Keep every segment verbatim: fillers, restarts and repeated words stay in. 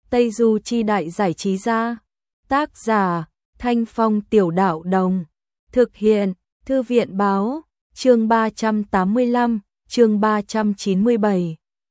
Tây Du Chi Đại Giải Trí Gia. Tác giả Thanh Phong Tiểu Đạo Đồng. Thực hiện Thư viện Báo. Chương ba trăm tám mươi lăm, chương ba trăm chín mươi bảy.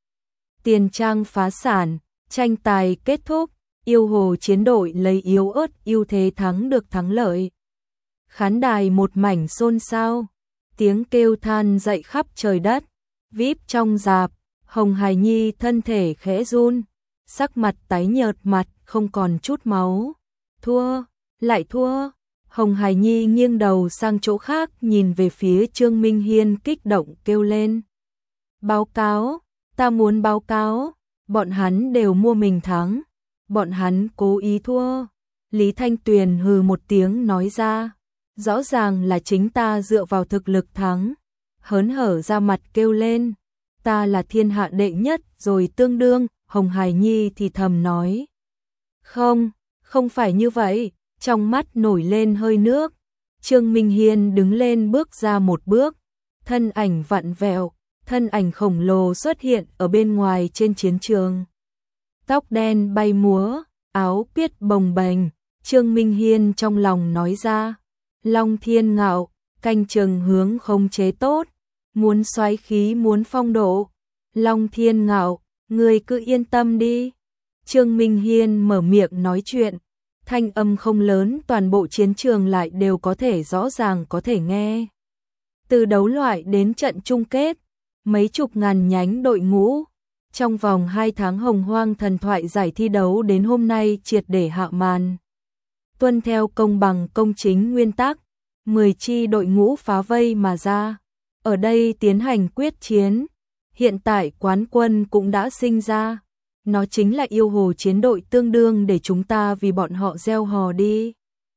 Tiền Trang phá sản, tranh tài kết thúc, Yêu Hồ chiến đội lấy yếu ớt ưu thế thắng được thắng lợi. Khán đài một mảnh xôn xao, tiếng kêu than dậy khắp trời đất. vê i pê trong rạp, Hồng Hải Nhi thân thể khẽ run, sắc mặt tái nhợt, mặt không còn chút máu. Thua, lại thua. Hồng Hải Nhi nghiêng đầu sang chỗ khác, nhìn về phía Trương Minh Hiên kích động kêu lên. Báo cáo, ta muốn báo cáo, bọn hắn đều mua mình thắng, bọn hắn cố ý thua. Lý Thanh Tuyền hừ một tiếng nói ra, rõ ràng là chính ta dựa vào thực lực thắng. Hớn hở ra mặt kêu lên, ta là thiên hạ đệ nhất rồi tương đương. Hồng Hải Nhi thì thầm nói, không, không phải như vậy. Trong mắt nổi lên hơi nước. Trương Minh Hiên đứng lên bước ra một bước, thân ảnh vặn vẹo, thân ảnh khổng lồ xuất hiện ở bên ngoài trên chiến trường. Tóc đen bay múa, áo piết bồng bềnh. Trương Minh Hiên trong lòng nói ra, Long Thiên Ngạo, canh chừng hướng khống chế tốt, muốn xoáy khí muốn phong độ. Long Thiên Ngạo, ngươi cứ yên tâm đi. Trương Minh Hiên mở miệng nói chuyện, thanh âm không lớn, toàn bộ chiến trường lại đều có thể rõ ràng có thể nghe. Từ đấu loại đến trận chung kết, mấy chục ngàn nhánh đội ngũ, trong vòng hai tháng Hồng Hoang Thần Thoại giải thi đấu đến hôm nay triệt để hạ màn. Tuân theo công bằng công chính nguyên tắc, mười chi đội ngũ phá vây mà ra, ở đây tiến hành quyết chiến. Hiện tại quán quân cũng đã sinh ra. Nó chính là Yêu Hồ chiến đội, tương đương để chúng ta vì bọn họ gieo hò đi.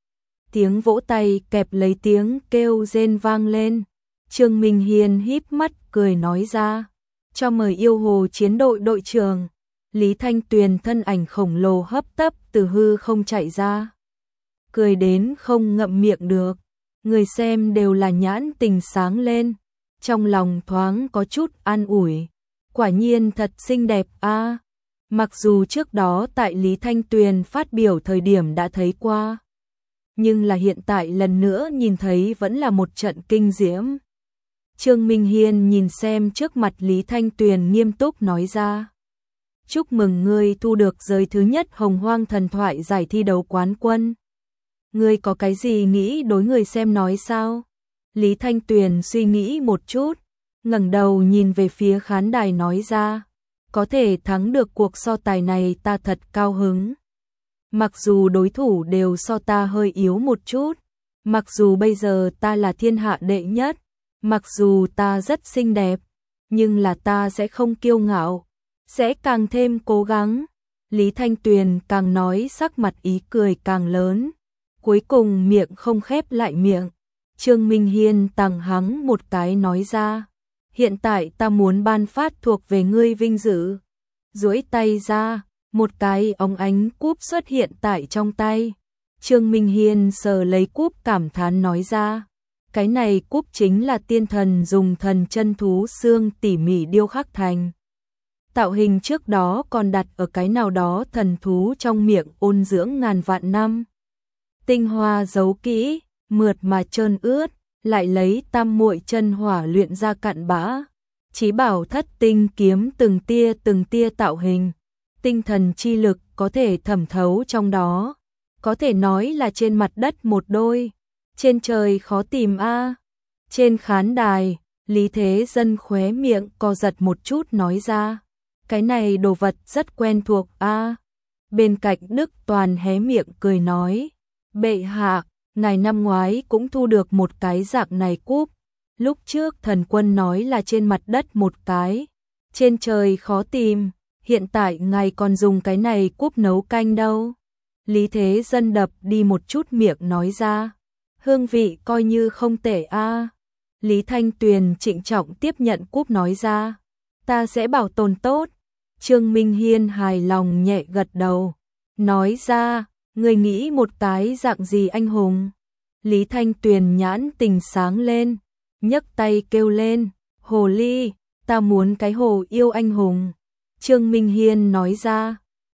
Tiếng vỗ tay kẹp lấy tiếng kêu rên vang lên. Trương Minh Hiên híp mắt cười nói ra, cho mời Yêu Hồ chiến đội đội trưởng. Lý Thanh Tuyền thân ảnh khổng lồ hấp tấp từ hư không chạy ra, cười đến không ngậm miệng được. Người xem đều là nhãn tình sáng lên, trong lòng thoáng có chút an ủi. Quả nhiên thật xinh đẹp a. À. Mặc dù trước đó tại Lý Thanh Tuyền phát biểu thời điểm đã thấy qua, nhưng là hiện tại lần nữa nhìn thấy vẫn là một trận kinh diễm. Trương Minh Hiên nhìn xem trước mặt Lý Thanh Tuyền nghiêm túc nói ra, chúc mừng ngươi thu được giới thứ nhất Hồng Hoang Thần Thoại giải thi đấu quán quân. Ngươi có cái gì nghĩ đối người xem nói sao? Lý Thanh Tuyền suy nghĩ một chút, ngẩng đầu nhìn về phía khán đài nói ra, có thể thắng được cuộc so tài này ta thật cao hứng. Mặc dù đối thủ đều so ta hơi yếu một chút, mặc dù bây giờ ta là thiên hạ đệ nhất, mặc dù ta rất xinh đẹp, nhưng là ta sẽ không kiêu ngạo, sẽ càng thêm cố gắng. Lý Thanh Tuyền càng nói sắc mặt ý cười càng lớn, cuối cùng miệng không khép lại miệng. Trương Minh Hiên tằng hắng một cái nói ra, hiện tại ta muốn ban phát thuộc về ngươi vinh dự. Duỗi tay ra, một cái óng ánh cúp xuất hiện tại trong tay. Trương Minh Hiên sờ lấy cúp cảm thán nói ra, cái này cúp chính là tiên thần dùng thần chân thú xương tỉ mỉ điêu khắc thành. Tạo hình trước đó còn đặt ở cái nào đó thần thú trong miệng ôn dưỡng ngàn vạn năm. Tinh hoa giấu kỹ, mượt mà trơn ướt, lại lấy tam muội chân hỏa luyện ra cặn bã. Chí bảo thất tinh kiếm từng tia từng tia tạo hình, tinh thần chi lực có thể thẩm thấu trong đó, có thể nói là trên mặt đất một đôi, trên trời khó tìm a. À. Trên khán đài, Lý Thế Dân khóe miệng co giật một chút nói ra, cái này đồ vật rất quen thuộc a. À. Bên cạnh Đức Toàn hé miệng cười nói, bệ hạ, ngài năm ngoái cũng thu được một cái dạng này cúp. Lúc trước thần quân nói là trên mặt đất một cái, trên trời khó tìm, hiện tại ngài còn dùng cái này cúp nấu canh đâu. Lý Thế Dân đập đi một chút miệng nói ra, hương vị coi như không tệ a. À. Lý Thanh Tuyền trịnh trọng tiếp nhận cúp nói ra, ta sẽ bảo tồn tốt. Trương Minh Hiên hài lòng nhẹ gật đầu, nói ra, người nghĩ một cái dạng gì anh hùng? Lý Thanh Tuyền nhãn tình sáng lên, nhấc tay kêu lên, hồ ly, ta muốn cái hồ yêu anh hùng. Trương Minh Hiên nói ra,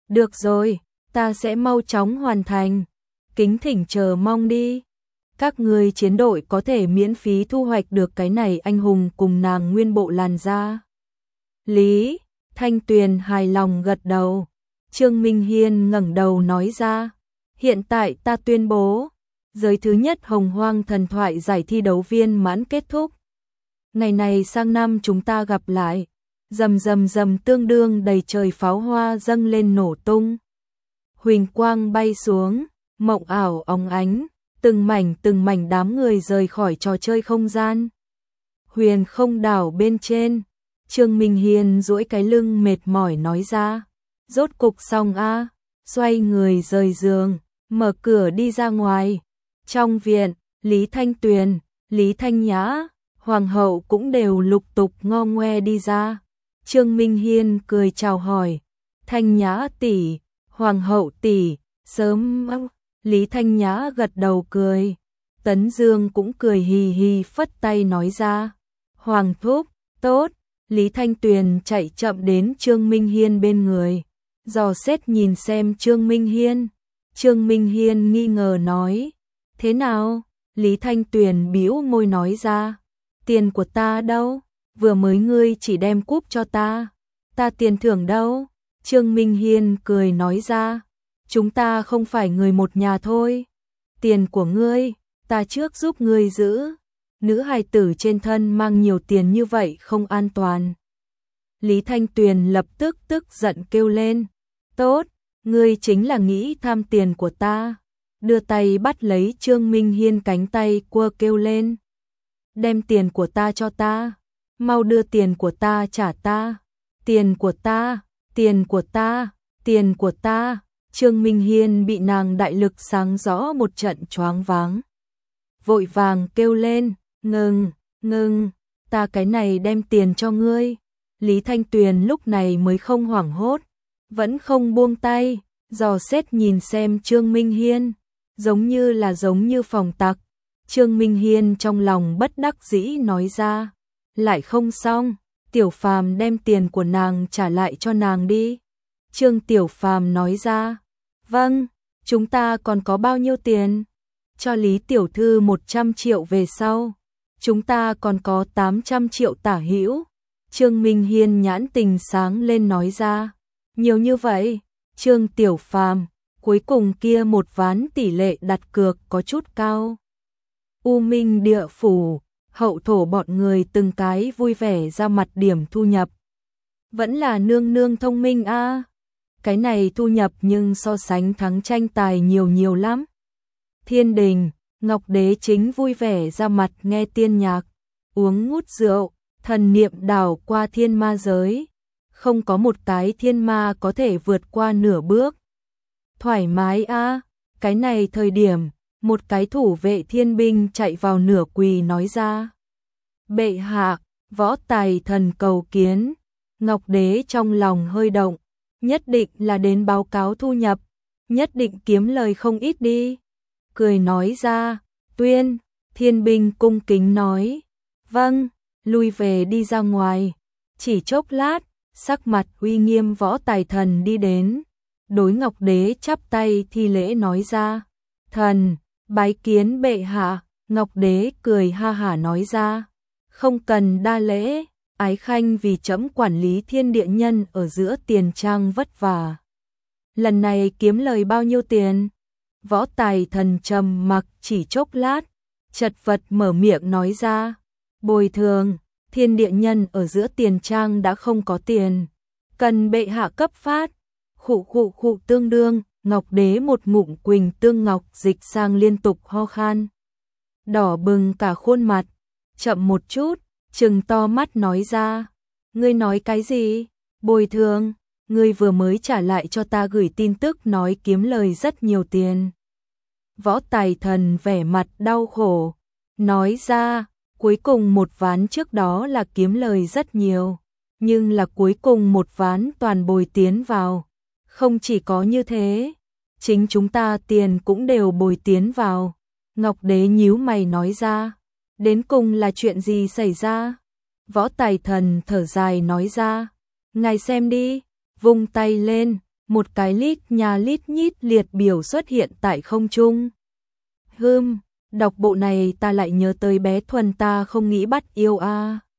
Được rồi, ta sẽ mau chóng hoàn thành. Kính thỉnh chờ mong đi. Các người chiến đội có thể miễn phí thu hoạch được cái này anh hùng cùng nàng nguyên bộ làn da. Lý Thanh Tuyền hài lòng gật đầu. Trương Minh Hiên ngẩng đầu nói ra. Hiện tại ta tuyên bố. Giới thứ nhất Hồng Hoang thần thoại giải thi đấu viên mãn kết thúc. Ngày này sang năm chúng ta gặp lại. Rầm rầm rầm tương đương đầy trời pháo hoa dâng lên nổ tung. Huỳnh quang bay xuống, mộng ảo óng ánh, từng mảnh từng mảnh đám người rời khỏi trò chơi không gian. Huyền không đảo bên trên, Trương Minh Hiên duỗi cái lưng mệt mỏi nói ra. Rốt cục xong a, xoay người rời giường, mở cửa đi ra ngoài. Trong viện, Lý Thanh Tuyền, Lý Thanh Nhã, Hoàng hậu cũng đều lục tục ngo ngoe đi ra. Trương Minh Hiên cười chào hỏi. Thanh Nhã tỷ, Hoàng hậu tỷ, sớm. Lý Thanh Nhã gật đầu cười. Tấn Dương cũng cười hì hì phất tay nói ra. Hoàng thúc, tốt. Lý Thanh Tuyền chạy chậm đến Trương Minh Hiên bên người. Dò xét nhìn xem Trương Minh Hiên. Trương Minh Hiên nghi ngờ nói. Thế nào? Lý Thanh Tuyền bĩu môi nói ra. Tiền của ta đâu? Vừa mới ngươi chỉ đem cúp cho ta. Ta tiền thưởng đâu? Trương Minh Hiên cười nói ra. Chúng ta không phải người một nhà thôi. Tiền của ngươi, ta trước giúp ngươi giữ. Nữ hài tử trên thân mang nhiều tiền như vậy không an toàn. Lý Thanh Tuyền lập tức tức giận kêu lên. Tốt, ngươi chính là nghĩ tham tiền của ta. Đưa tay bắt lấy Trương Minh Hiên cánh tay quơ kêu lên. Đem tiền của ta cho ta. Mau đưa tiền của ta trả ta. Tiền của ta, tiền của ta, tiền của ta. Trương Minh Hiên bị nàng đại lực sáng rõ một trận choáng váng. Vội vàng kêu lên, ngừng, ngừng, ta cái này đem tiền cho ngươi. Lý Thanh Tuyền lúc này mới không hoảng hốt, vẫn không buông tay, dò xét nhìn xem Trương Minh Hiên, giống như là giống như phòng tặc. Trương Minh Hiên trong lòng bất đắc dĩ nói ra, lại không xong, Tiểu Phàm đem tiền của nàng trả lại cho nàng đi. Trương Tiểu Phàm nói ra, vâng, chúng ta còn có bao nhiêu tiền? Cho Lý Tiểu Thư một trăm triệu về sau, chúng ta còn có tám trăm triệu tả hữu. Trương Minh Hiên nhãn tình sáng lên nói ra, nhiều như vậy. Trương Tiểu Phàm, cuối cùng kia một ván tỷ lệ đặt cược có chút cao. U Minh Địa Phủ, hậu thổ bọn người từng cái vui vẻ ra mặt điểm thu nhập. Vẫn là nương nương thông minh a. À. Cái này thu nhập nhưng so sánh thắng tranh tài nhiều nhiều lắm. Thiên Đình, Ngọc Đế chính vui vẻ ra mặt nghe tiên nhạc, uống ngút rượu, thần niệm đảo qua thiên ma giới. Không có một cái thiên ma có thể vượt qua nửa bước. Thoải mái a, à. Cái này thời điểm, một cái thủ vệ thiên binh chạy vào nửa quỳ nói ra. Bệ hạ, võ tài thần cầu kiến. Ngọc Đế trong lòng hơi động, nhất định là đến báo cáo thu nhập, nhất định kiếm lời không ít đi. Cười nói ra, tuyên, thiên binh cung kính nói. Vâng, lui về đi ra ngoài. Chỉ chốc lát, sắc mặt uy nghiêm võ tài thần đi đến. Đối Ngọc Đế chắp tay thi lễ nói ra. Thần, bái kiến bệ hạ. Ngọc Đế cười ha hả nói ra. Không cần đa lễ, ái khanh vì trẫm quản lý thiên địa nhân ở giữa tiền trang vất vả. Lần này kiếm lời bao nhiêu tiền? Võ tài thần trầm mặc chỉ chốc lát, chật vật mở miệng nói ra. Bồi thường, thiên địa nhân ở giữa tiền trang đã không có tiền. Cần bệ hạ cấp phát. Khụ khụ khụ tương đương, Ngọc Đế một ngụm quỳnh tương ngọc dịch sang liên tục ho khan. Đỏ bừng cả khuôn mặt, chậm một chút, trừng to mắt nói ra. Ngươi nói cái gì? Bồi thường, ngươi vừa mới trả lại cho ta gửi tin tức nói kiếm lời rất nhiều tiền. Võ tài thần vẻ mặt đau khổ, nói ra, cuối cùng một ván trước đó là kiếm lời rất nhiều, nhưng là cuối cùng một ván toàn bồi tiến vào. Không chỉ có như thế, chính chúng ta tiền cũng đều bồi tiến vào. Ngọc Đế nhíu mày nói ra, đến cùng là chuyện gì xảy ra? Võ tài thần thở dài nói ra, ngài xem đi, vung tay lên, một cái lít nha lít nhít liệt biểu xuất hiện tại không trung. Hừm, đọc bộ này ta lại nhớ tới bé Thuần ta không nghĩ bắt yêu a.